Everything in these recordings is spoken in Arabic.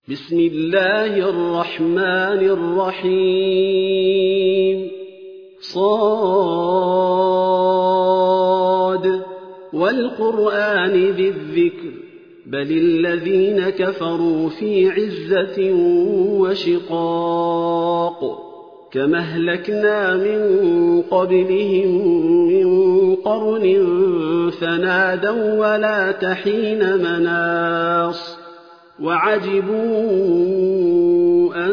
بسم الله الرحمن الرحيم صاد والقرآن ذي الذكر بل الذين كفروا في عزة وشقاق كما أهلكنا من قبلهم من قرن فنادوا ولا تحين مناص وعجبوا أن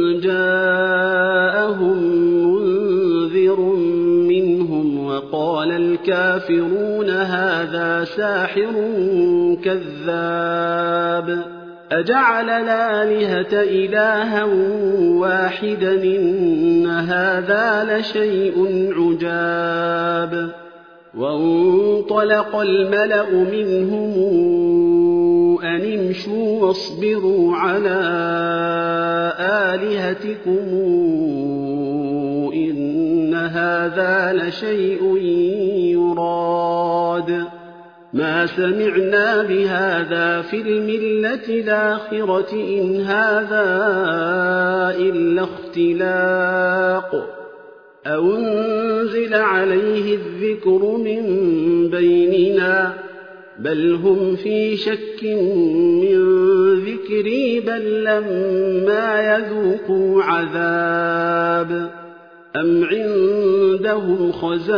جاءهم منذر منهم وقال الكافرون هذا ساحر كذاب أجعل الآلهة إلها واحدا إن هذا لشيء عجاب وانطلق الملأ منهم أن امشوا واصبروا على آلهتكم إن هذا لشيء يراد ما سمعنا بهذا في الملة الآخرة إن هذا إلا اختلاق أنزل عليه الذكر من بيننا بل هم في شك من ذكري بل لما يذوقوا عذاب أم عندهم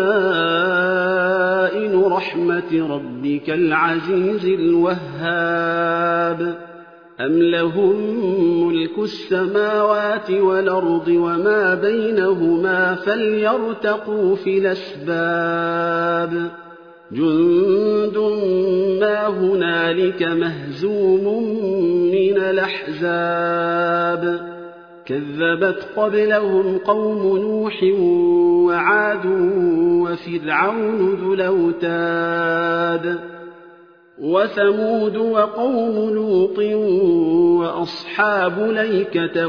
خزائن رحمة ربك العزيز الوهاب أم لهم ملك السماوات والأرض وما بينهما فليرتقوا في الأسباب جند ما هنالك مهزوم من الأحزاب كذبت قبلهم قوم نوح وعاد وفرعون ذو الأوتاد وثمود وقوم لوط وأصحاب الأيكة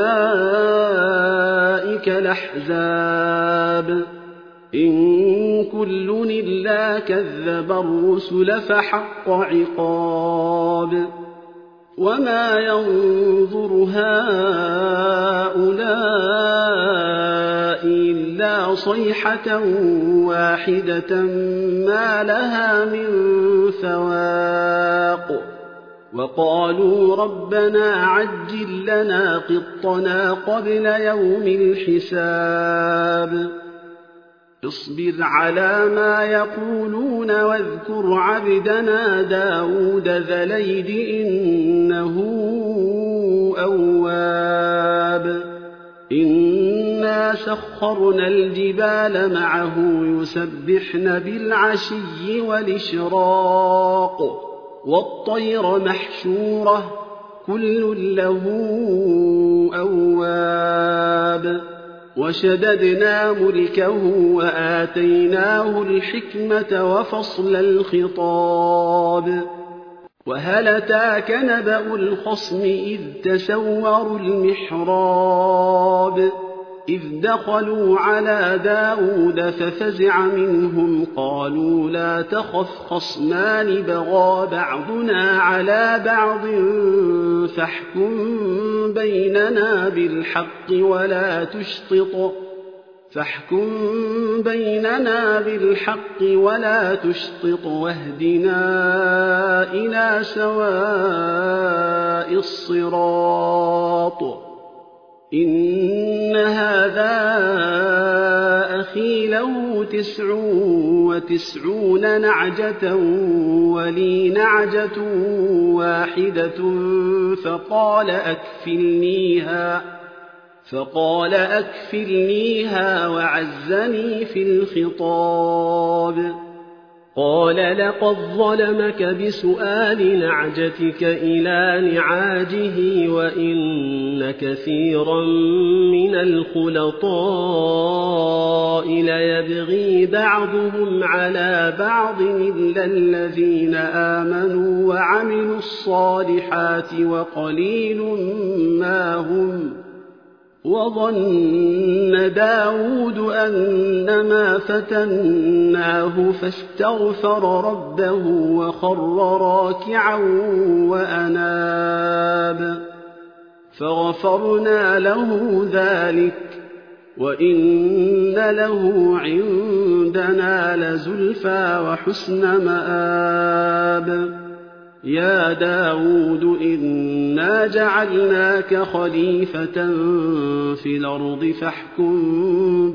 أولئك الأحزاب إن كل إلا كذب الرسل فحق عقاب وما ينظر هؤلاء إلا صيحة واحدة ما لها من فواق وقالوا ربنا عجل لنا قطنا قبل يوم الحساب اصبر على ما يقولون واذكر عبدنا داود ذا الأيد إنه أواب إنا سخرنا الجبال معه يسبحن بالعشي والإشراق والطير محشورة كل له أواب وشددنا ملكه وآتيناه الحكمة وفصل الخطاب وهل أتاك نبأ الخصم إذ تسوروا المحراب إذ دخلوا على داود ففزع منهم قالوا لا تخف خصمان بغى بعضنا على بعض فاحكم بيننا بالحق ولا تشطط واهدنا إلى سواء الصراط إن هذا أخي له 99 نعجة ولي نعجة واحدة فقال أكفلنيها وعزني في الخطاب قال لقد ظلمك بسؤال نعجتك إلى نعاجه وإن كثيرا من الخلطاء ليبغي بعضهم على بعض إلا الذين آمنوا وعملوا الصالحات وقليل ما هم وظن داود أنما فتناه فاستغفر ربه وخر راكعا وأناب فغفرنا له ذلك وإن له عندنا لزلفى وحسن مآب يا داود إنا جعلناك خليفة في الأرض فاحكم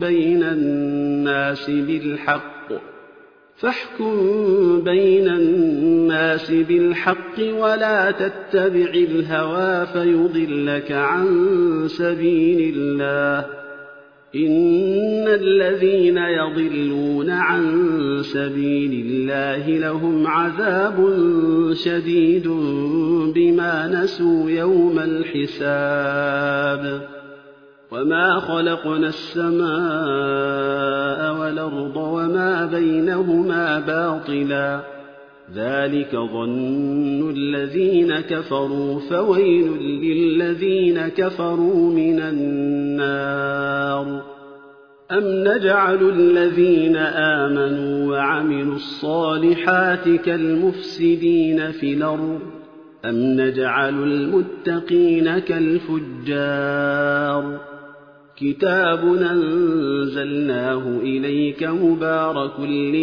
بين الناس بالحق ولا تتبع الهوى فيضلك عن سبيل الله إن الذين يضلون عن سبيل الله لهم عذاب شديد بما نسوا يوم الحساب وما خلقنا السماء والأرض وما بينهما باطلا ذلك ظن الذين كفروا فويل للذين كفروا من النار أم نجعل الذين آمنوا وعملوا الصالحات كالمفسدين في الأرض أم نجعل المتقين كالفجار كتاب أنزلناه إليك مبارك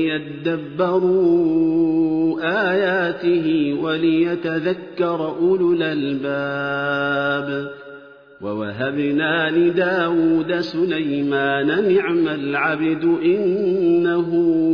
ليدبروا آياته وليتذكر أولو الألباب ووهبنا لداود سليمان نعم العبد إنه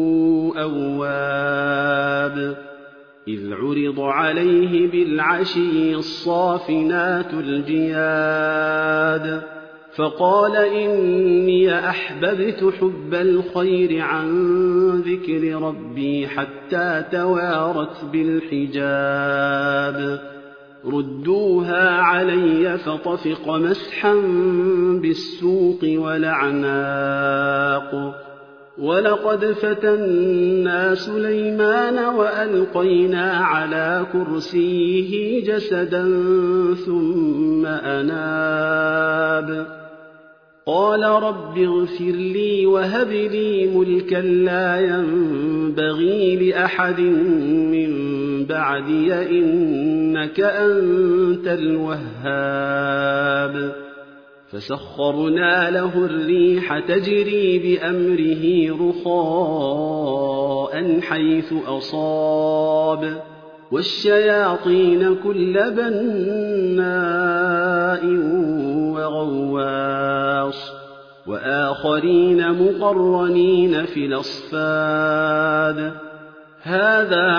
أواب إذ عرض عليه بالعشي الصافنات الجياد فقال إني أحببت حب الخير عن ذكر ربي حتى توارت بالحجاب ردوها علي فطفق مسحا بالسوق والأعناق ولقد فتنا سليمان وألقينا على كرسيه جسدا ثم أناب قال رب اغفر لي وهب لي ملكا لا ينبغي لأحد من بعدي إنك أنت الوهاب فسخرنا له الريح تجري بأمره رخاء حيث أصاب والشياطين كل بناء وغواص وآخرين مقرنين في الأصفاد هذا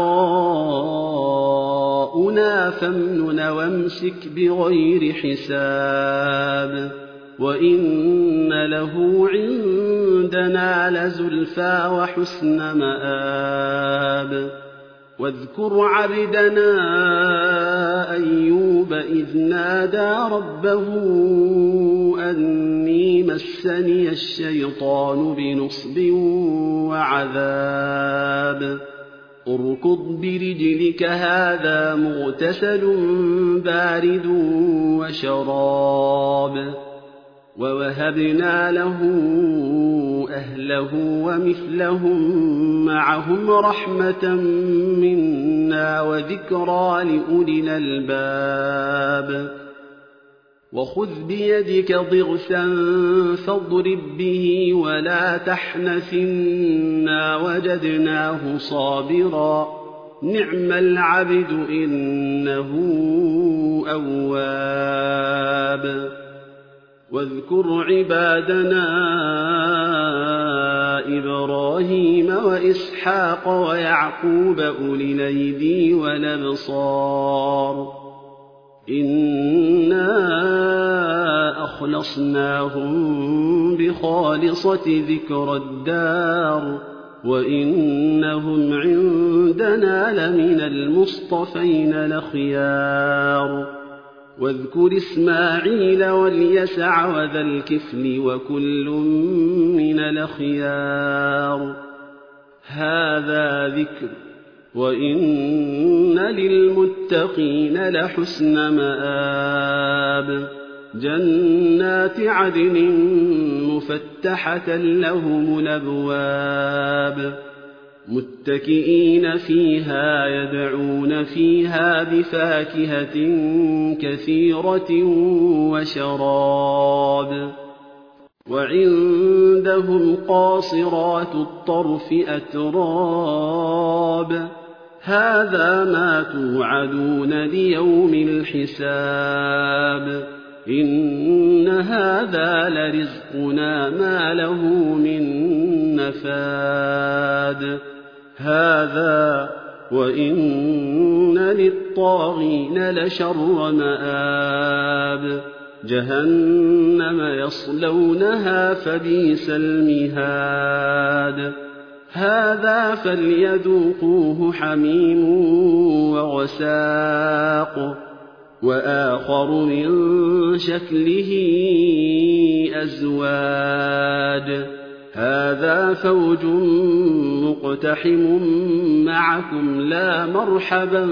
عطاؤنا فامنن وامسك بغير حساب وإن له عندنا لزلفى وحسن مآب واذكر عبدنا أيوب إذ نادى ربه أني مسني الشيطان بنصب وعذاب اركض برجلك هذا مغتسل بارد وشراب ووهبنا له أهله ومثلهم معهم رحمة منا وذكرى لأولي الألباب وخذ بيدك ضغثا فاضرب به ولا تحنث إنا وجدناه صابرا نعم العبد إنه أواب واذكر عبادنا إبراهيم وإسحاق ويعقوب أولي الأيدي والأبصار إنا أخلصناهم بخالصة ذكر الدار وإنهم عندنا لمن المصطفين الأخيار واذكر إسماعيل واليسع وذا الكفل وكل من الأخيار هذا ذكر وإن للمتقين لحسن مآب جنات عدن مفتحة لهم الأبواب متكئين فيها يدعون فيها بفاكهة كثيرة وشراب. وعندهم قاصرات الطرف أتراب. هذا ما توعدون ليوم الحساب. إن هذا لرزقنا ما له من نفاد. هذا وإن للطاغين لشر مآب. جهنم يصلونها فبئس المهاد. هذا فليذوقوه حميم وغساق. وآخر من شكله أزواج. هذا فوج مقتحم معكم لا مرحبا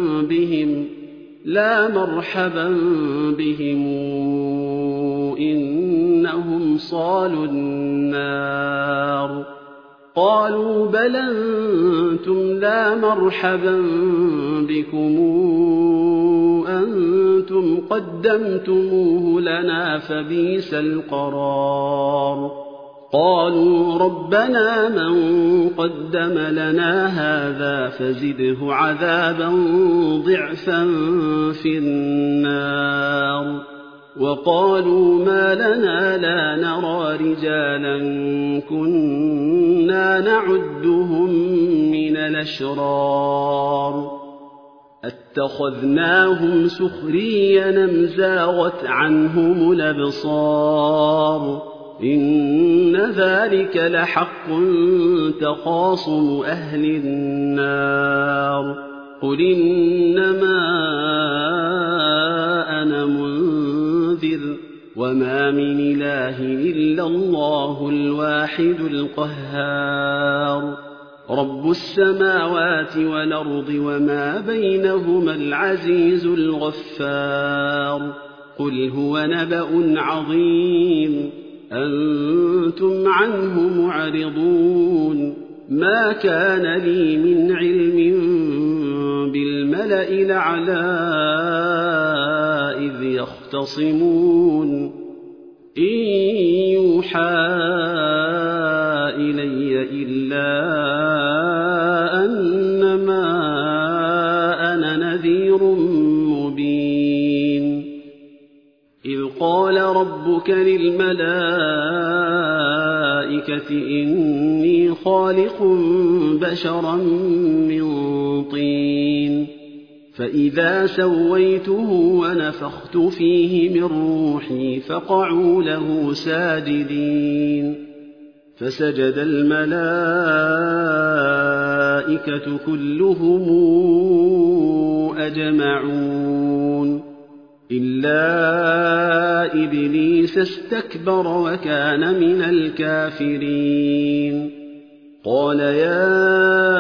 بهم إنهم صالوا النار. قالوا بل أنتم لا مرحبا بكم أنتم قدمتموه لنا فبئس القرار. قالوا ربنا من قدم لنا هذا فزده عذابا ضعفا في النار. وقالوا ما لنا لا نرى رجالا كنا نعدهم من الأشرار اتخذناهم سخريا أم زاغت عنهم الأبصار. إن ذلك لحق تخاصم أهل النار. قل إنما أنا منذر وما من إله إلا الله الواحد القهار. رب السماوات والأرض وما بينهما العزيز الغفار. قل هو نبأ عظيم أنتم عنه معرضون. ما كان لي من علم بالملأ الأعلى إذ يختصمون. إن يوحى إلي إلا أنما أنا نذير مبين. إذ قال ربك للملائكة إني خالق بشرا من طين فإذا سويته ونفخت فيه من روحي فقعوا له ساجدين. فسجد الملائكة كلهم أجمعون إلا إبليس استكبر وكان من الكافرين. قال يا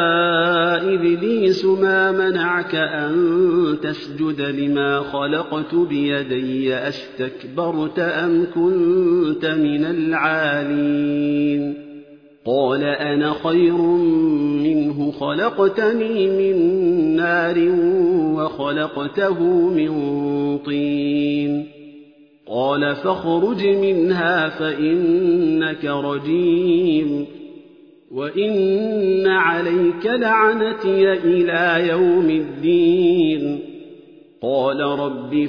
إبليس ما منعك أن تسجد لما خلقت بيدي أستكبرت أم كنت من العالين؟ قال أنا خير منه خلقتني من نار وخلقته من طين. قال فاخرج منها فإنك رجيم وإن عليك لعنتي إلى يوم الدين. قال رب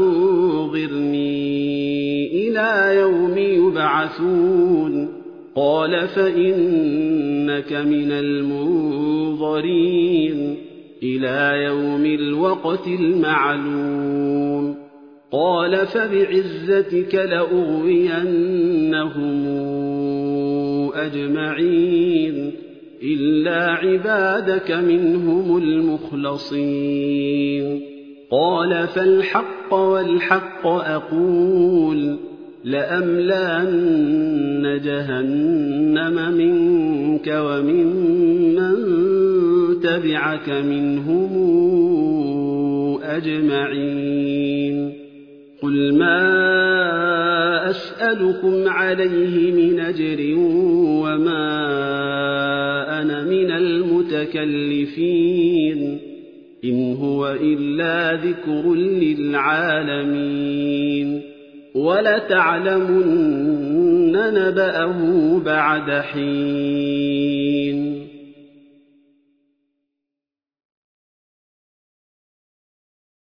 فأنظرني إلى يوم يبعثون. قال فإنك من المنظرين إلى يوم الوقت المعلوم. قال فبعزتك لأغوينهم أجمعين إلا عبادك منهم المخلصين. قال فالحق والحق أقول لأملأن جهنم منك وممن تبعك منهم أجمعين. قل ما أسألكم عليه من أجر وما أنا من المتكلفين إن هو إلا ذكر للعالمين ولتعلمن نبأه بعد حين